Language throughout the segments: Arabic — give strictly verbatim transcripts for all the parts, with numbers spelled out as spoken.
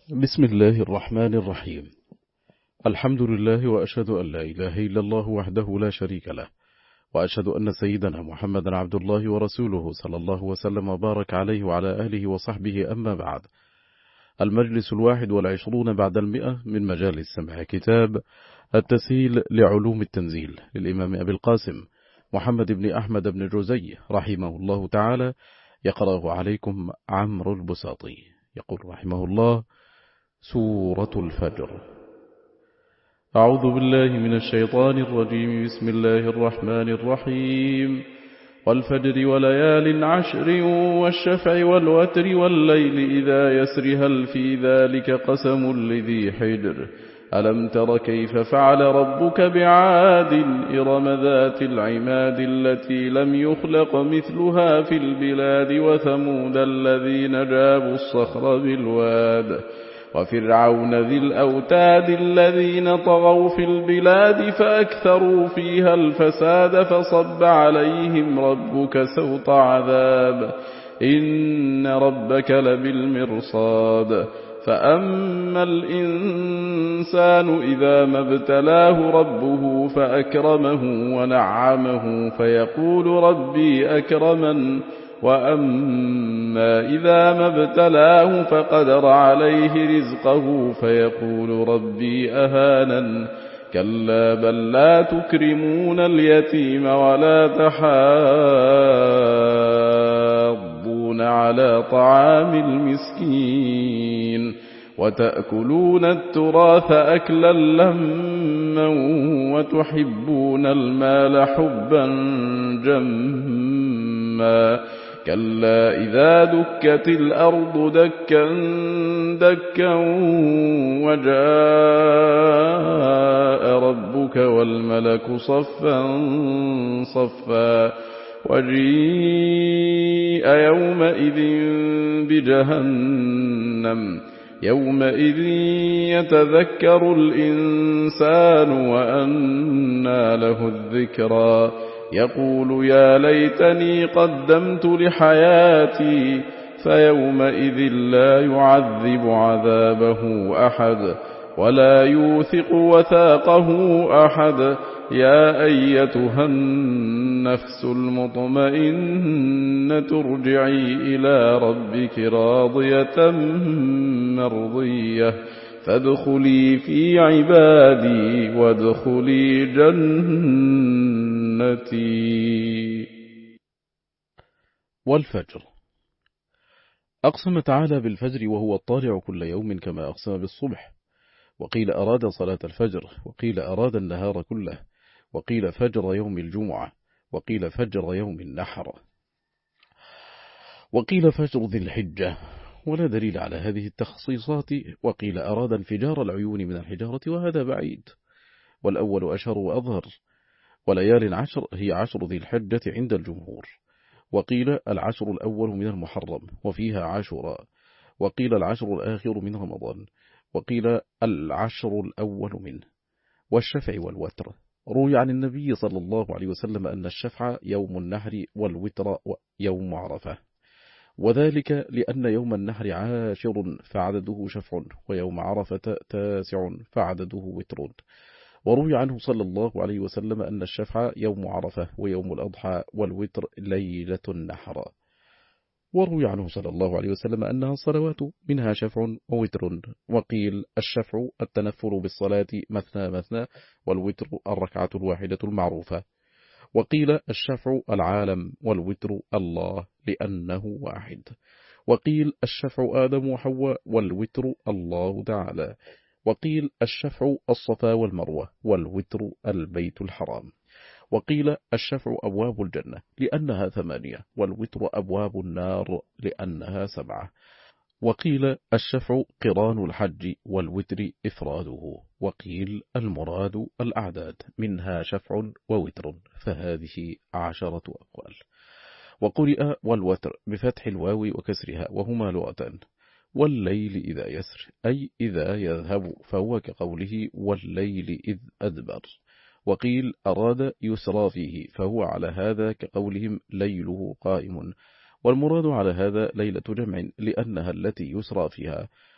بسم الله الرحمن الرحيم. الحمد لله، وأشهد أن لا إله إلا الله وحده لا شريك له، وأشهد أن سيدنا محمدا عبد الله ورسوله صلى الله وسلم وبارك عليه وعلى أهله وصحبه. أما بعد، المجلس الواحد والعشرون بعد المئة من مجالس سمع كتاب التسهيل لعلوم التنزيل للإمام أبي القاسم محمد بن أحمد بن جوزي رحمه الله تعالى، يقرأه عليكم عمرو البساطي. يقول رحمه الله: سورة الفجر. أعوذ بالله من الشيطان الرجيم. بسم الله الرحمن الرحيم. والفجر وليال عشر والشفع والوتر والليل إذا يسر هل في ذلك قسم لذي حجر ألم تر كيف فعل ربك بعاد إرم ذات العماد التي لم يخلق مثلها في البلاد وثمود الذين جابوا الصخر بالواد وفرعون ذي الأوتاد الذين طغوا في البلاد فأكثروا فيها الفساد فصب عليهم ربك سوط عذاب إن ربك لبالمرصاد فأما الإنسان إذا ما ابتلاه ربه فأكرمه ونعمه فيقول ربي أكرمن وأما إذا ما ابتلاه فقدر عليه رزقه فيقول ربي أهانن كلا بل لا تكرمون اليتيم ولا تحاضون على طعام المسكين وتأكلون التراث أكلا لما وتحبون المال حبا جما كلا إذا دكت الأرض دكا دكا وجاء ربك والملك صفا صفا وجيء يومئذ بجهنم يومئذ يتذكر الإنسان وأنى له الذكرى يقول يا ليتني قدمت لحياتي فيومئذ لا يعذب عذابه أحد ولا يوثق وثاقه أحد يا أيتها النفس المطمئنة ارجعي إلى ربك راضية مرضية فادخلي في عبادي وادخلي جنتي. والفجر. أقسم تعالى بالفجر وهو الطالع كل يوم كما أقسم بالصبح، وقيل أراد صلاة الفجر، وقيل أراد النهار كله، وقيل فجر يوم الجمعة، وقيل فجر يوم النحر، وقيل فجر ذي الحجة، ولا دليل على هذه التخصيصات. وقيل أراد انفجار العيون من الحجارة، وهذا بعيد، والأول أشهر وأظهر. وليال عشر هي عشر ذي الحجة عند الجمهور، وقيل العشر الأول من المحرم وفيها عاشوراء، وقيل العشر الآخر من رمضان، وقيل العشر الأول منه. والشفع والوتر. روي عن النبي صلى الله عليه وسلم أن الشفع يوم النحر والوتر يوم عرفة، وذلك لأن يوم النحر عاشر فعدده شفع، ويوم عرفة تاسع فعدده وتر. وروي عنه صلى الله عليه وسلم أن الشفع يوم عرفة ويوم الأضحى والوتر ليلة النحر. وروي عنه صلى الله عليه وسلم أنها الصلوات منها شفع ووتر. وقيل الشفع التنفل بالصلاة مثنى مثنى، والوتر الركعة الواحدة المعروفة. وقيل الشفع العالم والوتر الله لأنه واحد. وقيل الشفع آدم وحواء والوتر الله تعالى. وقيل الشفع الصفا والمروة والوتر البيت الحرام. وقيل الشفع أبواب الجنة لأنها ثمانية، والوتر أبواب النار لأنها سبعة. وقيل الشفع قران الحج والوتر إفراده. وقيل المراد الأعداد منها شفع ووتر، فهذه عشرة أقوال. وقرئ والوتر بفتح الواو وكسرها، وهما لغتان. والليل إذا يسر أي إذا يذهب، فهو كقوله والليل إذ أدبر. وقيل أراد يسرى فيه، فهو على هذا كقولهم ليله قائم، والمراد على هذا ليلة جمع لأنها التي يسرى فيها.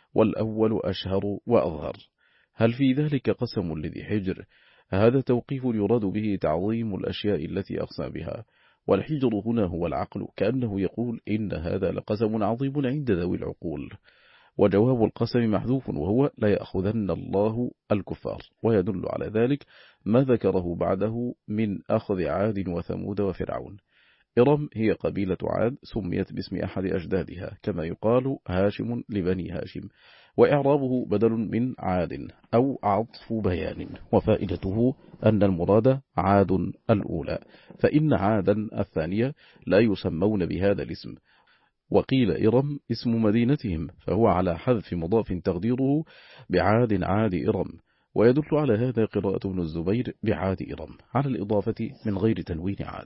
والأول أشهر وأظهر. هل في ذلك قسم لذي حجر؟ هذا توقيف يراد به تعظيم الأشياء التي أقسم بها، والحجر هنا هو العقل، كأنه يقول إن هذا لقسم عظيم عند ذوي العقول. وجواب القسم محذوف وهو لا يأخذن الله الكفار، ويدل على ذلك ما ذكره بعده من أخذ عاد وثمود وفرعون. إرم هي قبيلة عاد سميت باسم أحد أجدادها، كما يقال هاشم لبني هاشم، وإعرابه بدل من عاد أو عطف بيان، وفائدته أن المراد عاد الأولى، فإن عادا الثانية لا يسمون بهذا الاسم. وقيل إرم اسم مدينتهم، فهو على حذف مضاف تقديره بعاد عاد إرم، ويدل على هذا قراءة ابن الزبير بعاد إرم على الإضافة من غير تنوين عاد.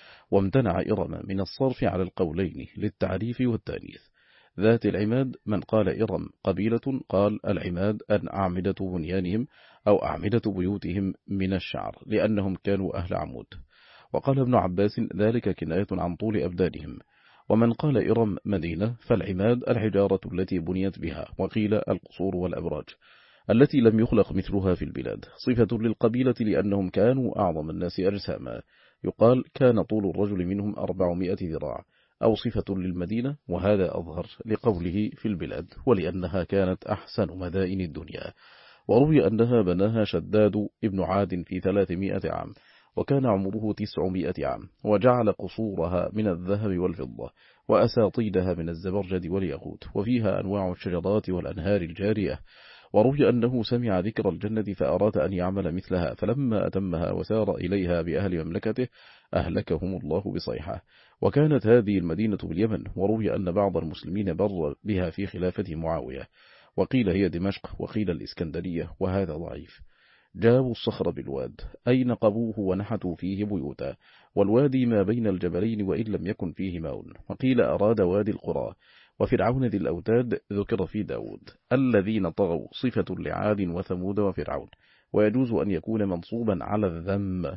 وامتنع إرم من الصرف على القولين للتعريف والتانيث. ذات العماد من قال إرم قبيلة قال العماد أن أعمدة بنيانهم أو أعمدة بيوتهم من الشعر، لأنهم كانوا أهل عمود. وقال ابن عباس ذلك كناية عن طول أبدانهم. ومن قال إرم مدينة فالعماد الحجارة التي بنيت بها، وقيل القصور والأبراج التي لم يخلق مثلها في البلاد، صفة للقبيلة لأنهم كانوا أعظم الناس أجساما، يقال كان طول الرجل منهم أربعمائة ذراع، أو صفة للمدينة، وهذا أظهر لقوله في البلاد، ولأنها كانت أحسن مدائن الدنيا. وروي أنها بناها شداد ابن عاد في ثلاثمائة عام، وكان عمره تسعمائة عام، وجعل قصورها من الذهب والفضة، وأساطيدها من الزبرجد والياقوت، وفيها أنواع الشجرات والأنهار الجارية. وروي أنه سمع ذكر الجنة فأراد أن يعمل مثلها، فلما أتمها وسار إليها بأهل مملكته أهلكهم الله بصيحة. وكانت هذه المدينة باليمن، وروي أن بعض المسلمين بر بها في خلافة معاوية، وقيل هي دمشق، وقيل الإسكندرية، وهذا ضعيف. جابوا الصخر بالواد أي نقبوه ونحتوا فيه بيوتا، والوادي ما بين الجبلين وإن لم يكن فيه ماء، وقيل أراد وادي القرى. وفرعون ذي الأوتاد ذكر في داود الذين طغوا، صفة لعاد وثمود وفرعون، ويجوز أن يكون منصوبا على الذم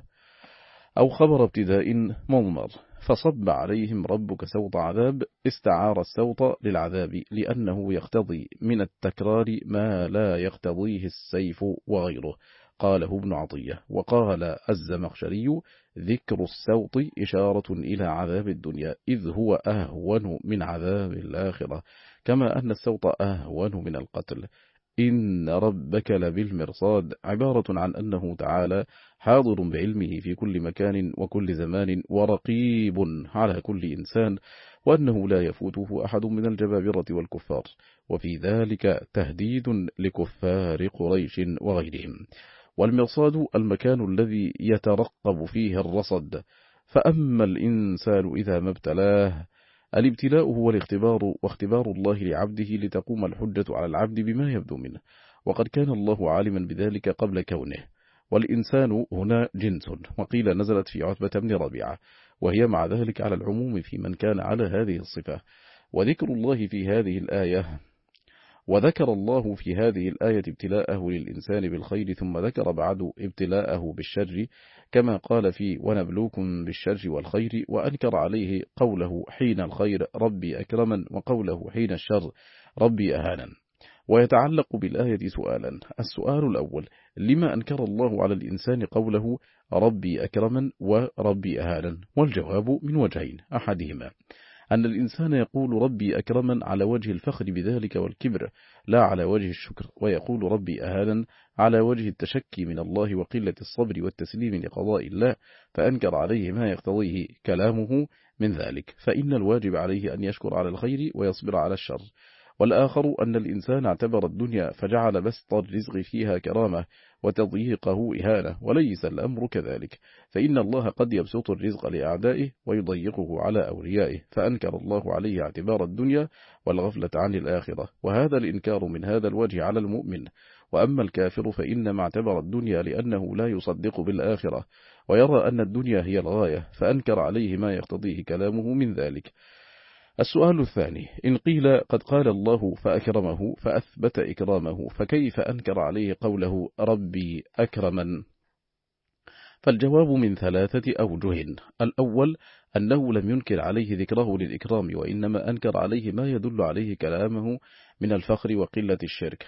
أو خبر ابتداء مضمر. فصب عليهم ربك سوط عذاب، استعار السوط للعذاب لأنه يقتضي من التكرار ما لا يقتضيه السيف وغيره، قاله ابن عطية. وقال الزمخشري ذكر السوط إشارة إلى عذاب الدنيا، إذ هو أهون من عذاب الآخرة، كما أن السوط أهون من القتل. إن ربك لبالمرصاد عبارة عن أنه تعالى حاضر بعلمه في كل مكان وكل زمان، ورقيب على كل إنسان، وأنه لا يفوته أحد من الجبابرة والكفار. وفي ذلك تهديد لكفار قريش وغيرهم. والمرصاد المكان الذي يترقب فيه الرصد. فأما الإنسان إذا ما ابتلاه، الابتلاء هو الاختبار، واختبار الله لعبده لتقوم الحجة على العبد بما يبدو منه، وقد كان الله عالما بذلك قبل كونه. والإنسان هنا جنس، وقيل نزلت في عتبة بن ربيعة، وهي مع ذلك على العموم في من كان على هذه الصفة. وذكر الله في هذه الآية وذكر الله في هذه الآية ابتلاءه للإنسان بالخير، ثم ذكر بعد ابتلاءه بالشر، كما قال في ونبلوكم بالشر والخير، وأنكر عليه قوله حين الخير ربي أكرما، وقوله حين الشر ربي أهانا. ويتعلق بالآية سؤالا. السؤال الأول: لما أنكر الله على الإنسان قوله ربي أكرما وربي أهانا؟ والجواب من وجهين: أحدهما أن الإنسان يقول ربي أكرما على وجه الفخر بذلك والكبر، لا على وجه الشكر، ويقول ربي أهانا على وجه التشكي من الله وقلة الصبر والتسليم لقضاء الله، فأنكر عليه ما يقتضيه كلامه من ذلك، فإن الواجب عليه أن يشكر على الخير ويصبر على الشر. والآخر أن الإنسان اعتبر الدنيا فجعل بسط الرزق فيها كرامة وتضييقه إهانة، وليس الأمر كذلك، فإن الله قد يبسط الرزق لأعدائه ويضيقه على أوليائه، فأنكر الله عليه اعتبار الدنيا والغفلة عن الآخرة، وهذا الإنكار من هذا الوجه على المؤمن. وأما الكافر فإنما اعتبر الدنيا لأنه لا يصدق بالآخرة، ويرى أن الدنيا هي الغاية، فأنكر عليه ما يقتضيه كلامه من ذلك. السؤال الثاني: إن قيل قد قال الله فأكرمه فأثبت إكرامه، فكيف أنكر عليه قوله ربي أكرما؟ فالجواب من ثلاثة أوجه. الأول أنه لم ينكر عليه ذكره للإكرام، وإنما أنكر عليه ما يدل عليه كلامه من الفخر وقلة الشرك،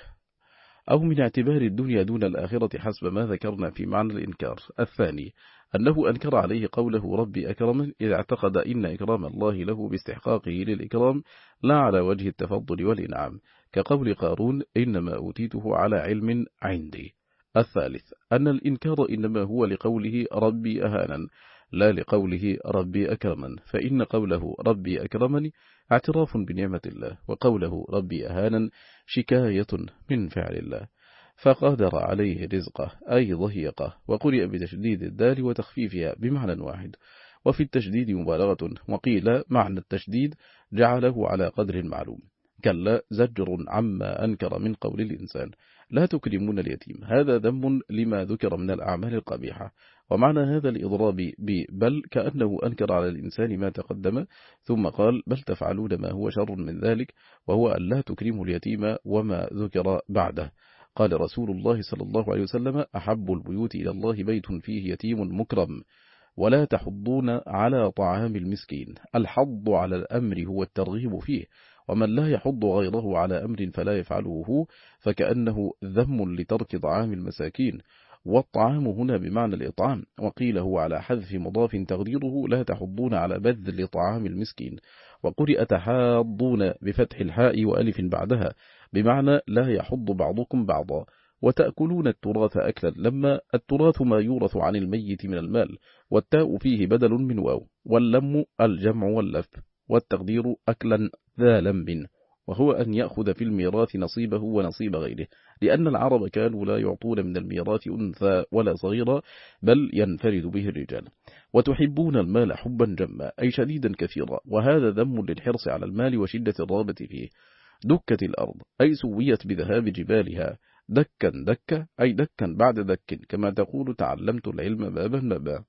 أو من اعتبار الدنيا دون الآخرة حسب ما ذكرنا في معنى الإنكار. الثاني أنه أنكر عليه قوله ربي أكرمن، إذا اعتقد إن إكرام الله له باستحقاقه للإكرام لا على وجه التفضل والإنعام، كقول قارون إنما أوتيته على علم عندي. الثالث أن الإنكار إنما هو لقوله ربي أهانا لا لقوله ربي أكرمن، فإن قوله ربي أكرمني اعتراف بنعمة الله، وقوله ربي أهانا شكاية من فعل الله، فقدر عليه رزقه أي ضيقه. وقرئ بتشديد الدال وتخفيفها بمعنى واحد، وفي التشديد مبالغة، وقيل معنى التشديد جعله على قدر معلوم. كلا زجر عما أنكر من قول الإنسان لا تكرمون اليتيم، هذا ذم لما ذكر من الأعمال القبيحة. ومعنى هذا الإضراب ببل كأنه أنكر على الإنسان ما تقدم، ثم قال بل تفعلون ما هو شر من ذلك، وهو أن لا تكرموا اليتيم وما ذكر بعده. قال رسول الله صلى الله عليه وسلم أحب البيوت إلى الله بيت فيه يتيم مكرم، ولا تحضون على طعام المسكين. الحض على الأمر هو الترغيب فيه، ومن لا يحض غيره على أمر فلا يفعله فكأنه ذم لترك طعام المساكين. والطعام هنا بمعنى الإطعام، وقيل هو على حذف مضاف تقديره لا تحضون على بذل طعام المسكين. وقرئ تحاضون بفتح الحاء وألف بعدها بمعنى لا يحض بعضكم بعضا. وتأكلون التراث أكلا، لما التراث ما يورث عن الميت من المال، والتاء فيه بدل من واو، واللم الجمع واللف، والتقدير أكلا ذا لم، وهو أن يأخذ في الميراث نصيبه ونصيب غيره، لأن العرب كانوا لا يعطون من الميراث أنثى ولا صغيرة، بل ينفرد به الرجال. وتحبون المال حبا جما أي شديدا كثيرا، وهذا ذم للحرص على المال وشدة الرغبة فيه. دكت الأرض أي سويت بذهاب جبالها، دكا دكا أي دكا بعد دك، كما تقول تعلمت العلم بابا بابا.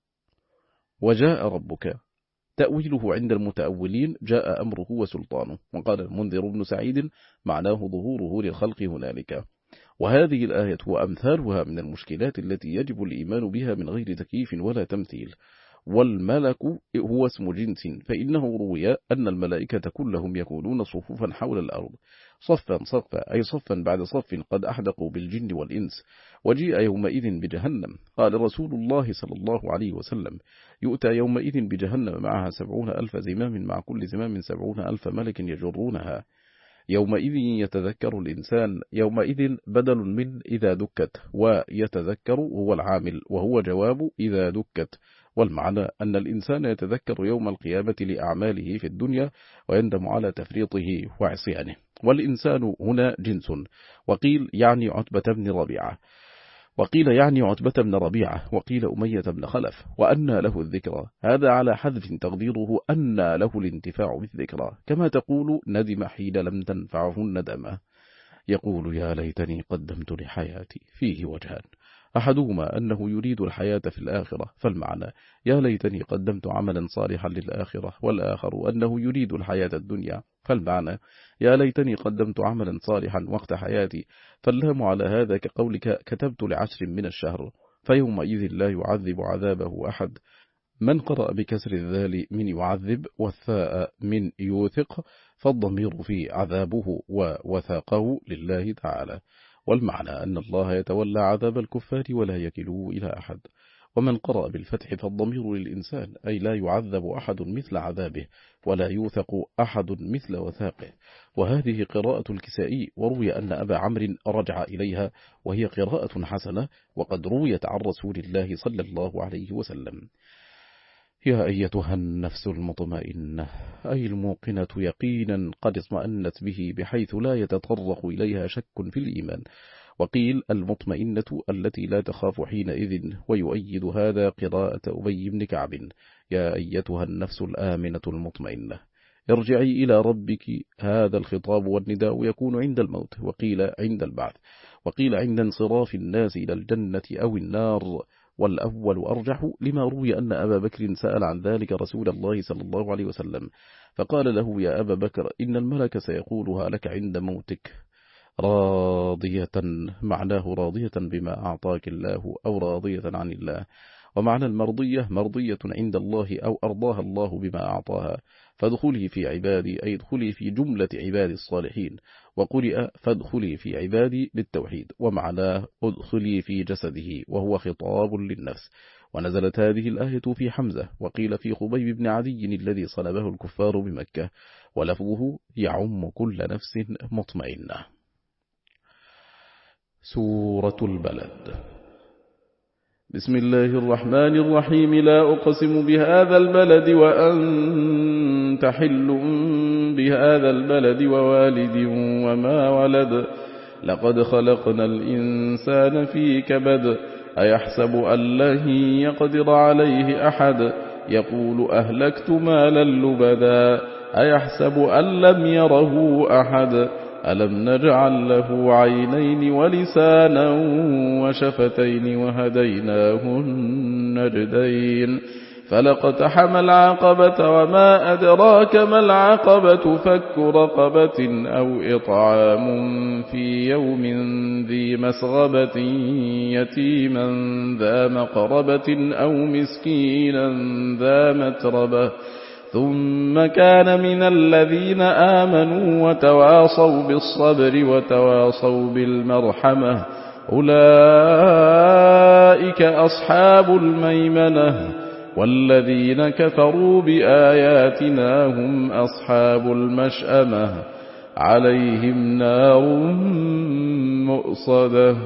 وجاء ربك تأويله عند المتأولين جاء أمره وسلطانه. وقال المنذر بن سعيد معناه ظهوره للخلق هنالك. وهذه الآية وأمثالها من المشكلات التي يجب الإيمان بها من غير تكييف ولا تمثيل. والملك هو اسم جنس، فإنه روي أن الملائكة كلهم يكونون صفوفا حول الأرض، صفا صفا أي صفا بعد صف قد أحدقوا بالجن والإنس. وجيء يومئذ بجهنم، قال رسول الله صلى الله عليه وسلم يؤتى يومئذ بجهنم معها سبعون ألف زمام، مع كل زمام سبعون ألف ملك يجرونها. يومئذ يتذكر الإنسان، يومئذ بدل من إذا دكت، ويتذكر هو العامل، وهو جواب إذا دكت. والمعنى أن الإنسان يتذكر يوم القيامة لأعماله في الدنيا ويندم على تفريطه وعصيانه. والإنسان هنا جنس، وقيل يعني عتبة بن ربيعة، وقيل يعني عتبة بن ربيعة، وقيل أمية بن خلف. وأن له الذكرى، هذا على حذف تقديره أن له الانتفاع بالذكرى، كما تقول ندم حين لم تنفعه الندمة. يقول يا ليتني قدمت لحياتي، فيه وجهان، أحدهما أنه يريد الحياة في الآخرة، فالمعنى يا ليتني قدمت عملا صالحا للآخرة، والآخر أنه يريد الحياة الدنيا، فالمعنى يا ليتني قدمت عملا صالحا وقت حياتي. فاللام على هذا كقولك كتبت لعشر من الشهر، فيومئذ لا يعذب عذابه أحد. من قرأ بكسر الذال من يعذب والثاء من يوثق، فالضمير في عذابه ووثاقه لله تعالى. والمعنى أن الله يتولى عذاب الكفار ولا يكله إلى أحد. ومن قرأ بالفتح فالضمير للإنسان، أي لا يعذب أحد مثل عذابه، ولا يوثق أحد مثل وثاقه. وهذه قراءة الكسائي، وروي أن أبا عمرو رجع إليها، وهي قراءة حسنة، وقد رويت عن رسول الله صلى الله عليه وسلم. يا أيتها النفس المطمئنة، أي الموقنة يقينا قد اطمأنت به بحيث لا يتطرق إليها شك في الإيمان. وقيل المطمئنة التي لا تخاف حينئذ، ويؤيد هذا قراءة أبي بن كعب يا أيتها النفس الآمنة المطمئنة ارجعي إلى ربك. هذا الخطاب والنداء يكون عند الموت، وقيل عند البعث، وقيل عند انصراف الناس إلى الجنة أو النار، والأول أرجح لما روي أن أبا بكر سأل عن ذلك رسول الله صلى الله عليه وسلم، فقال له يا أبا بكر إن الملك سيقولها لك عند موتك راضية، معناه راضية بما أعطاك الله أو راضية عن الله. ومعنى المرضية مرضية عند الله أو أرضاها الله بما أعطاها، فادخلي في عبادي أي ادخلي في جملة عبادي الصالحين، وقرئ فادخلي في عبادي بالتوحيد، ومعناه ادخلي في جسده وهو خطاب للنفس. ونزلت هذه الآية في حمزة، وقيل في خبيب بن عدي الذي صلبه الكفار بمكة، ولفظه يعم كل نفس مطمئنة. سورة البلد. بسم الله الرحمن الرحيم. لا أقسم بهذا البلد وأنت حل بهذا البلد ووالد وما ولد، لقد خلقنا الإنسان في كبد، أيحسب أن لن يقدر عليه أحد، يقول أهلكت مالا لبدا، أيحسب أن لم يره أحد، ألم نجعل له عينين ولسانا وشفتين وهديناه النجدين، فلاقتحم العقبة وما أدراك ما العقبة، فك رقبة أو إطعام في يوم ذي مسغبة يتيما ذا مقربة أو مسكينا ذا متربة، ثم كان من الذين آمنوا وتواصوا بالصبر وتواصوا بالمرحمة، أولئك أصحاب الميمنة، والذين كفروا بآياتنا هم أصحاب المشأمة، عليهم نار مؤصدة.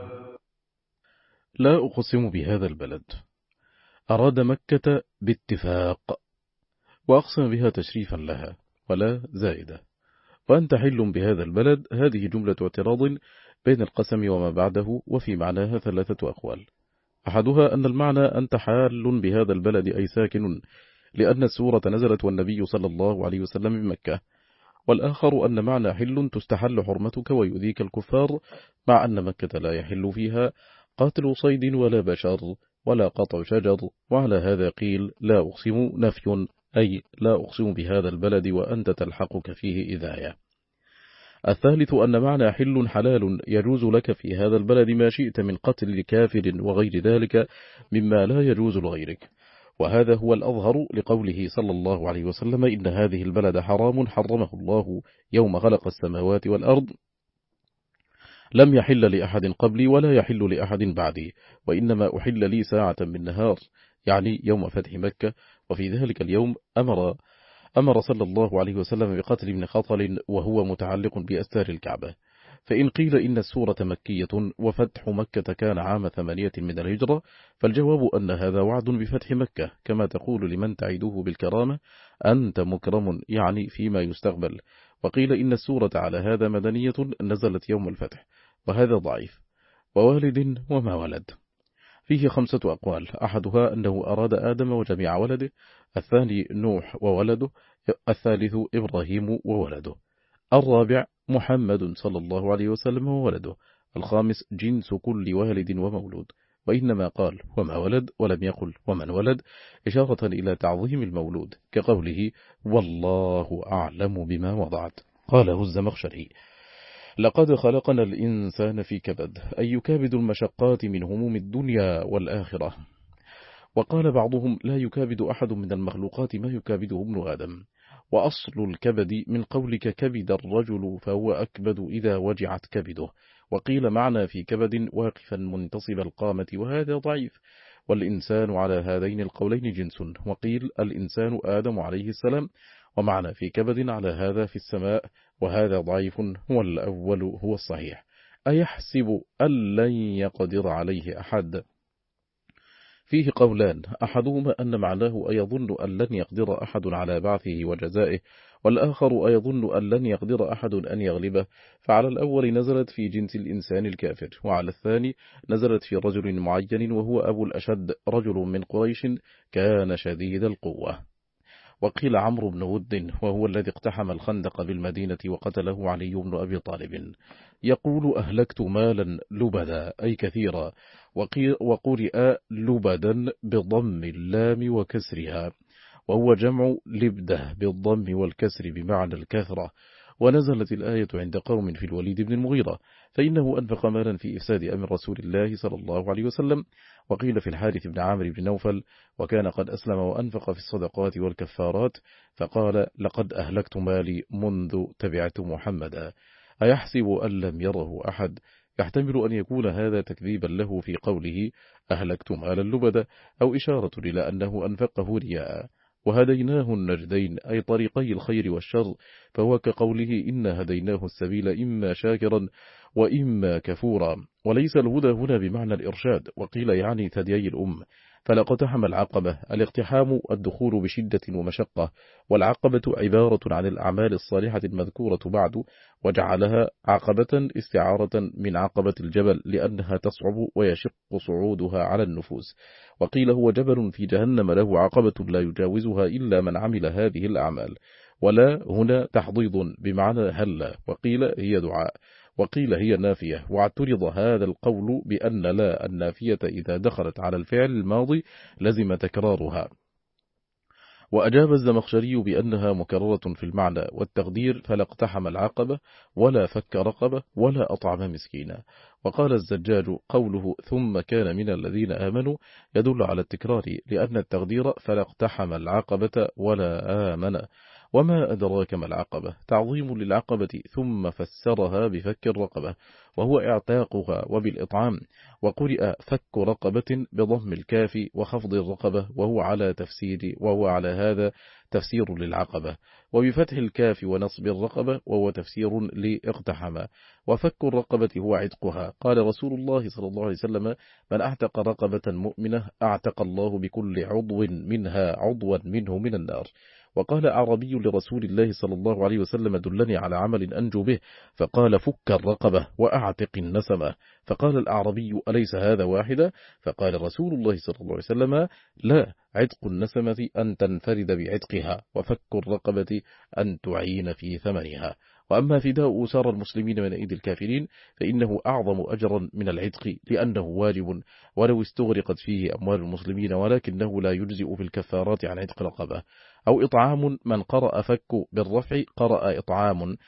لا أقسم بهذا البلد، أراد مكة باتفاق، وأقسم بها تشريفا لها ولا زائدة. وأنت حل بهذا البلد، هذه جملة اعتراض بين القسم وما بعده، وفي معناها ثلاثة أقوال. أحدها أن المعنى أنت حال بهذا البلد أي ساكن، لأن السورة نزلت والنبي صلى الله عليه وسلم بمكة. والآخر أن معنى حل تستحل حرمتك ويؤذيك الكفار، مع أن مكة لا يحل فيها قاتل صيد ولا بشر ولا قطع شجر، وعلى هذا قيل لا أقسم نفي، أي لا أقسم بهذا البلد وأنت تلحقك فيه إذاية. الثالث أن معنى حل حلال، يجوز لك في هذا البلد ما شئت من قتل كافر وغير ذلك مما لا يجوز لغيرك، وهذا هو الأظهر لقوله صلى الله عليه وسلم إن هذه البلد حرام حرمه الله يوم خلق السماوات والأرض، لم يحل لأحد قبلي ولا يحل لأحد بعدي، وإنما أحل لي ساعة من نهار، يعني يوم فتح مكة. وفي ذلك اليوم أمر أمر صلى الله عليه وسلم بقتل ابن خطل وهو متعلق بأستار الكعبة. فإن قيل إن السورة مكية وفتح مكة كان عام ثمانية من الهجرة، فالجواب أن هذا وعد بفتح مكة، كما تقول لمن تعيده بالكرامة أنت مكرم، يعني فيما يستقبل. وقيل إن السورة على هذا مدنية نزلت يوم الفتح، وهذا ضعيف. ووالد وما ولد، فيه خمسة أقوال. أحدها أنه أراد آدم وجميع ولده، الثاني نوح وولده، الثالث إبراهيم وولده، الرابع محمد صلى الله عليه وسلم وولده، الخامس جنس كل والد ومولود. وإنما قال وما ولد ولم يقل ومن ولد، إشارة إلى تعظيم المولود، كقوله والله أعلم بما وضعت. قاله الزمخشري لقد خلقنا الإنسان في كبد، أي يكابد المشقات من هموم الدنيا والآخرة. وقال بعضهم لا يكابد أحد من المخلوقات ما يكابده ابن آدم، وأصل الكبد من قولك كبد الرجل فهو أكبد إذا وجعت كبده. وقيل معنى في كبد واقفا منتصب القامة، وهذا ضعيف. والإنسان على هذين القولين جنس. وقيل الإنسان آدم عليه السلام، ومعنى في كبد على هذا في السماء، وهذا ضعيف، والأول هو الصحيح. أيحسب أن لن يقدر عليه أحد، فيه قولان، أحدهما أن معناه أيظن أن لن يقدر أحد على بعثه وجزائه، والآخر أيظن أن لن يقدر أحد أن يغلبه. فعلى الأول نزلت في جنس الإنسان الكافر، وعلى الثاني نزلت في رجل معين وهو أبو الأشد، رجل من قريش كان شديد القوة. وقيل عمرو بن ود، وهو الذي اقتحم الخندق بالمدينة وقتله علي بن أبي طالب، يقول أهلكت مالا لبدا أي كثيرا، وقرئ لبدا بضم اللام وكسرها، وهو جمع لبده بالضم والكسر بمعنى الكثرة. ونزلت الآية عند قوم في الوليد بن المغيرة، فإنه أنفق مالا في إفساد أمر رسول الله صلى الله عليه وسلم. وقيل في الحارث بن عامر بن نوفل، وكان قد أسلم وأنفق في الصدقات والكفارات، فقال: لقد أهلكت مالي منذ تبعت محمدا. أيحسب أن لم يره أحد؟ يحتمل أن يكون هذا تكذيبا له في قوله أهلكت مالا لبدا، أو إشارة إلى أنه أنفقه رياء. وهديناه النجدين، أي طريقي الخير والشر، فهو كقوله إنا هديناه السبيل إما شاكرا وإما كفورا. وليس الهدى هنا بمعنى الإرشاد، وقيل يعني ثديي الأم. فلاقتحم العقبة، الاقتحام الدخول بشدة ومشقة، والعقبة عبارة عن الأعمال الصالحة المذكورة بعد، وجعلها عقبة استعارة من عقبة الجبل لأنها تصعب ويشق صعودها على النفوس. وقيل هو جبل في جهنم له عقبة لا يجاوزها إلا من عمل هذه الأعمال. ولا هنا تحضيض بمعنى هلا، وقيل هي دعاء، وقيل هي نافية. واعترض هذا القول بأن لا النافية إذا دخلت على الفعل الماضي لزم تكرارها. وأجاب الزمخشري بأنها مكررة في المعنى والتقدير، فلا اقتحم العقبة ولا فك رقبة ولا أطعم مسكينا. وقال الزجاج قوله ثم كان من الذين آمنوا يدل على التكرار، لأن التقدير فلا اقتحم العقبة ولا آمن. وما أدراك ما العقبة، تعظيم للعقبة، ثم فسرها بفك الرقبة وهو اعتاقها وبالإطعام. وقرئ فك رقبة بضم الكاف وخفض الرقبة، وهو على تفسير وهو على هذا تفسير للعقبة، وبفتح الكاف ونصب الرقبة وهو تفسير لاقتحم. وفك الرقبة هو عتقها. قال رسول الله صلى الله عليه وسلم: من أعتق رقبة مؤمنة أعتق الله بكل عضو منها عضوا منه من النار. وقال أعربي لرسول الله صلى الله عليه وسلم: دلني على عمل أنجو به، فقال: فك الرقبة وأعتق النسمة. فقال الأعربي: أليس هذا واحدة؟ فقال رسول الله صلى الله عليه وسلم: لا، عتق النسمة أن تنفرد بعتقها، وفك الرقبة أن تعين في ثمنها. وأما فداء أسار المسلمين من أيدي الكافرين فإنه أعظم أجرا من العتق، لأنه واجب ولو استغرقت فيه أموال المسلمين، ولكنه لا يجزئ في الكفارات عن عتق رقبة. أو إطعام، من قرأ فك بالرفع قرأ إطعام،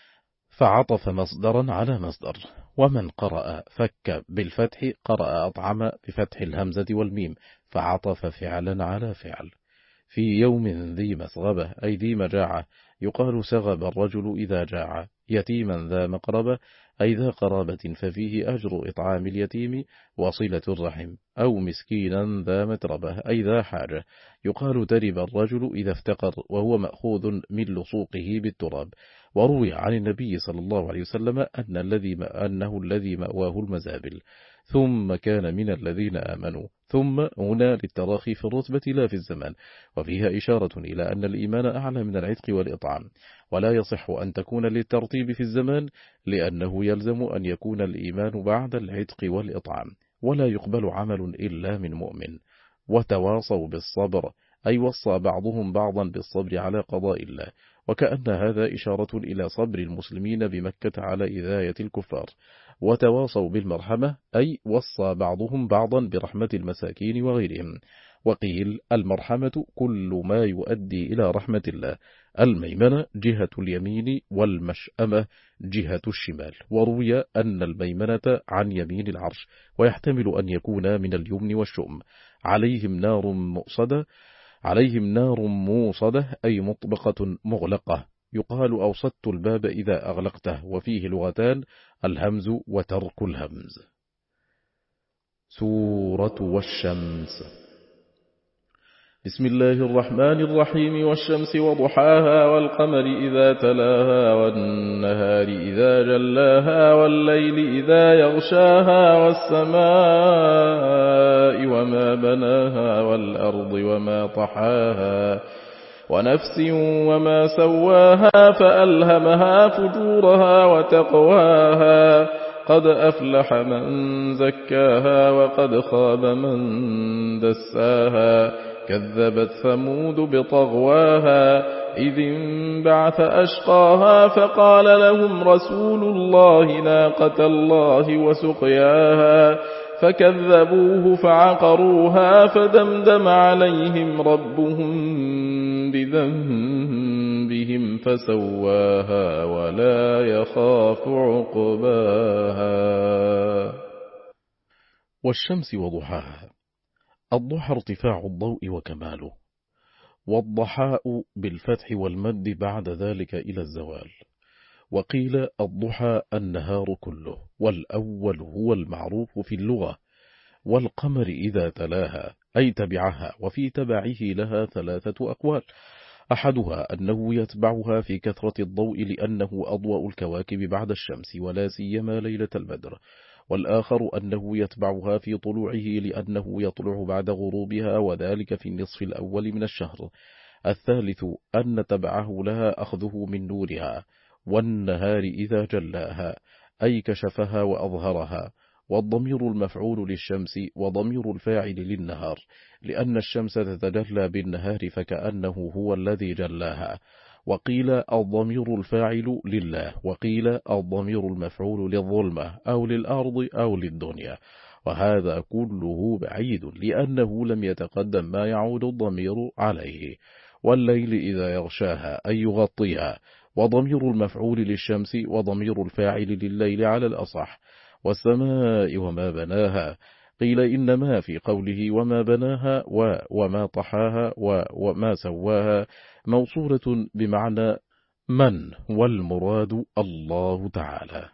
فعطف مصدرا على مصدر. ومن قرأ فك بالفتح قرأ أطعم بفتح الهمزة والميم، فعطف فعلا على فعل. في يوم ذي مسغبة، أي ذي مجاعة، يقال سغب الرجل إذا جاع. يتيما ذا مقربة، أي ذا قرابة، ففيه أجر إطعام اليتيم وصلة الرحم. أو مسكينا ذا متربة، أي ذا حاجة. يقال ترب الرجل إذا افتقر، وهو مأخوذ من لصوقه بالتراب. وروي عن النبي صلى الله عليه وسلم أن الذي أنه الذي مأواه المزابل. ثم كان من الذين آمنوا، ثم هنا للتراخي في الرتبة لا في الزمان، وفيها إشارة إلى أن الإيمان أعلى من العتق والإطعام. ولا يصح أن تكون للترتيب في الزمان، لأنه يلزم أن يكون الإيمان بعد العتق والإطعام، ولا يقبل عمل إلا من مؤمن. وتواصوا بالصبر، أي وصى بعضهم بعضا بالصبر على قضاء الله، وكأن هذا إشارة إلى صبر المسلمين بمكة على إذاية الكفار. وتواصوا بالمرحمة، أي وصى بعضهم بعضا برحمة المساكين وغيرهم. وقيل المرحمة كل ما يؤدي إلى رحمة الله. الميمنة جهة اليمين، والمشأمة جهة الشمال. وروي أن الميمنة عن يمين العرش، ويحتمل أن يكون من اليمن والشؤم. عليهم نار مؤصدة، عليهم نار موصدة، أي مطبقة مغلقة. يقال أوصدت الباب إذا أغلقته، وفيه لغتان: الهمز وترك الهمز. سورة والشمس. بسم الله الرحمن الرحيم. والشمس وضحاها، والقمر إذا تلاها، والنهار إذا جلاها، والليل إذا يغشاها، والسماء وما بناها، والأرض وما طحاها، ونفس وما سواها، فألهمها فجورها وتقواها. قد أفلح من زكاها، وقد خاب من دساها. كذبت ثمود بطغواها، إذ انبعث أشقاها، فقال لهم رسول الله ناقة الله وسقياها، فكذبوه فعقروها، فدمدم عليهم ربهم بذنبهم فسواها ولا يخاف عقباها. والشمس وضحاها. الضحى ارتفاع الضوء وكماله، والضحاء بالفتح والمد بعد ذلك إلى الزوال. وقيل الضحى النهار كله، والأول هو المعروف في اللغة، والقمر إذا تلاها أي تبعها، وفي تبعه لها ثلاثة أقوال، أحدها أنه يتبعها في كثرة الضوء لأنه أضوأ الكواكب بعد الشمس ولا سيما ليلة البدر، والآخر أنه يتبعها في طلوعه لأنه يطلع بعد غروبها وذلك في النصف الأول من الشهر، الثالث أن تبعه لها أخذه من نورها، والنهار إذا جلاها أي كشفها وأظهرها. والضمير المفعول للشمس وضمير الفاعل للنهار، لأن الشمس تتجلى بالنهار فكأنه هو الذي جلاها. وقيل الضمير الفاعل لله، وقيل الضمير المفعول للظلمة أو للأرض أو للدنيا، وهذا كله بعيد لأنه لم يتقدم ما يعود الضمير عليه. والليل إذا يغشاها أي يغطيها، وضمير المفعول للشمس وضمير الفاعل لليل على الأصح. والسماء وما بناها، قيل إنما في قوله وما بناها وما طحاها وما سواها موصولة بمعنى من، والمراد الله تعالى.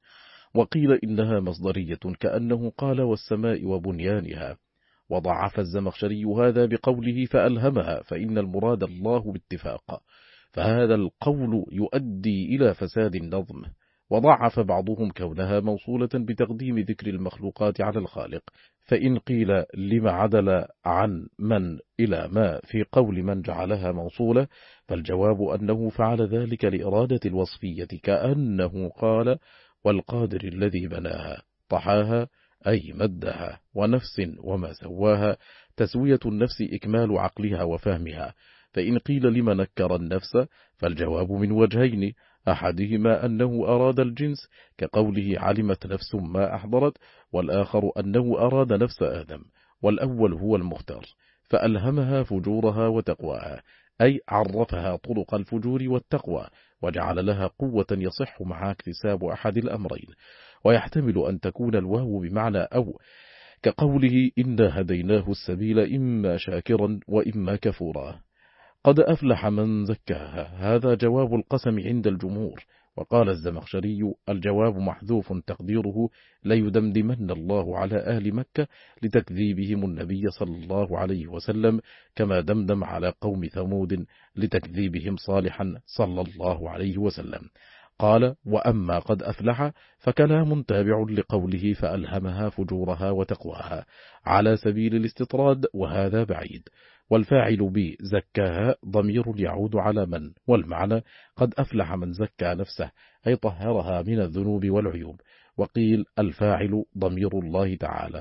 وقيل إنها مصدرية كأنه قال والسماء وبنيانها. وضعف الزمخشري هذا بقوله فألهمها، فإن المراد الله باتفاق، فهذا القول يؤدي إلى فساد النظم. وضعف بعضهم كونها موصولة بتقديم ذكر المخلوقات على الخالق، فإن قيل لما عدل عن من إلى ما في قول من جعلها موصولة، فالجواب أنه فعل ذلك لإرادة الوصفية، كأنه قال والقادر الذي بناها طحاها أي مدها، ونفس وما سواها تسوية النفس إكمال عقلها وفهمها. فإن قيل لما نكر النفس فالجواب من وجهين، أحدهما أنه أراد الجنس كقوله علمت نفس ما أحضرت، والآخر أنه أراد نفس آدم، والأول هو المختار، فألهمها فجورها وتقواها، أي عرفها طرق الفجور والتقوى، وجعل لها قوة يصح مع اكتساب أحد الأمرين. ويحتمل أن تكون الواو بمعنى أو، كقوله إنا هديناه السبيل إما شاكرا وإما كفورا. قد أفلح من زكاها، هذا جواب القسم عند الجمهور. وقال الزمخشري الجواب محذوف تقديره ليدمدمن الله على أهل مكة لتكذيبهم النبي صلى الله عليه وسلم، كما دمدم على قوم ثمود لتكذيبهم صالحا صلى الله عليه وسلم. قال وأما قد أفلح فكلام تابع لقوله فألهمها فجورها وتقواها على سبيل الاستطراد، وهذا بعيد. والفاعل بزكاها ضمير يعود على من، والمعنى قد أفلح من زكى نفسه أي طهرها من الذنوب والعيوب. وقيل الفاعل ضمير الله تعالى،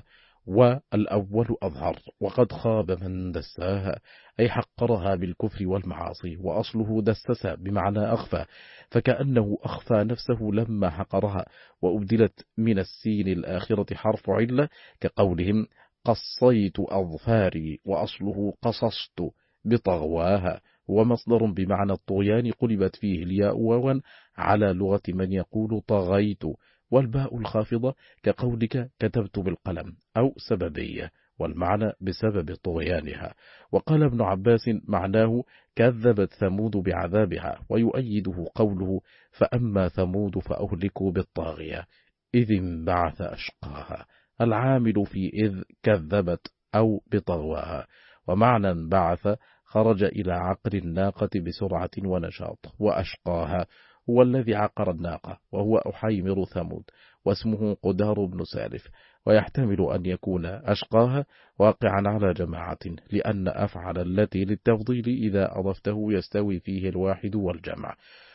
والأول أظهر، وقد خاب من دساها أي حقرها بالكفر والمعاصي، وأصله دسس بمعنى أخفى، فكأنه أخفى نفسه لما حقرها، وأبدلت من السين الآخرة حرف علة كقولهم قصيت أظفاري، وأصله قصصت بطغواها، ومصدر بمعنى الطغيان قلبت فيه الياء واوا على لغة من يقول طغيت، والباء الخافضة كقولك كتبت بالقلم أو سببية، والمعنى بسبب طغيانها. وقال ابن عباس معناه كذبت ثمود بعذابها، ويؤيده قوله فأما ثمود فأهلكوا بالطاغية إذ انبعث أشقاها، العامل في إذ كذبت أو بطغواها. ومعنى انبعث خرج إلى عقر الناقة بسرعة ونشاط، وأشقاها هو الذي عقر الناقة وهو أحيمر ثمود، واسمه قدار بن سالف. ويحتمل أن يكون أشقاها واقعا على جماعة، لأن أفعل التي للتفضيل إذا أضفته يستوي فيه الواحد والجمع،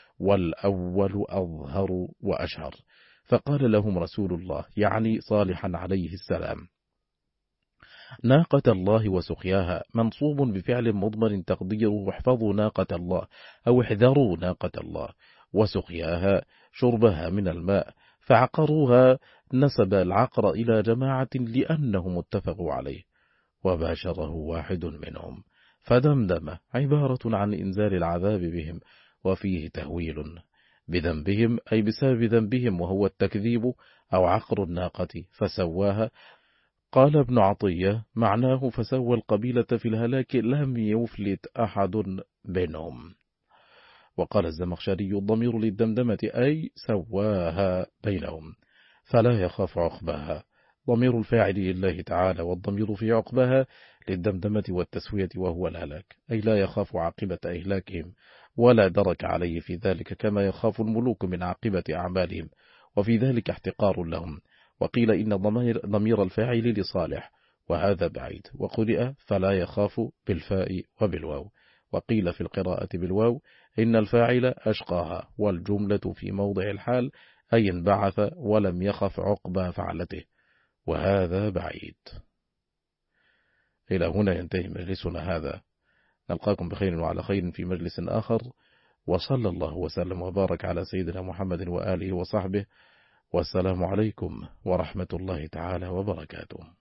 والأول أظهر وأشهر. فقال لهم رسول الله يعني صالحا عليه السلام ناقة الله وسقياها منصوب بفعل مضمر تقديره احفظوا ناقة الله أو احذروا ناقة الله، وسقياها شربها من الماء، فعقروها نسب العقر إلى جماعة لأنهم اتفقوا عليه، وباشره واحد منهم، فدمدم عبارة عن إنزال العذاب بهم، وفيه تهويل بذنبهم أي بسبب ذنبهم وهو التكذيب أو عقر الناقة فسواها. قال ابن عطية معناه فسوى القبيلة في الهلاك لم يفلت أحد بينهم. وقال الزمخشري الضمير للدمدمة أي سواها بينهم فلا يخاف عقباها، ضمير الفاعل لله تعالى، والضمير في عقبها للدمدمة والتسوية وهو الهلاك، أي لا يخاف عاقبة إهلاكهم ولا درك عليه في ذلك كما يخاف الملوك من عاقبة أعمالهم، وفي ذلك احتقار لهم. وقيل إن ضمير, ضمير الفاعل لصالح وهذا بعيد، وقرئ فلا يخاف بالفاء وبالواو، وقيل في القراءة بالواو إن الفاعل أشقاها، والجملة في موضع الحال أي انبعث ولم يخف عقبى فعلته، وهذا بعيد. إلى هنا ينتهي مجلسنا هذا، نلقاكم بخير وعلى خير في مجلس آخر، وصلى الله وسلم وبارك على سيدنا محمد وآله وصحبه، والسلام عليكم ورحمة الله تعالى وبركاته.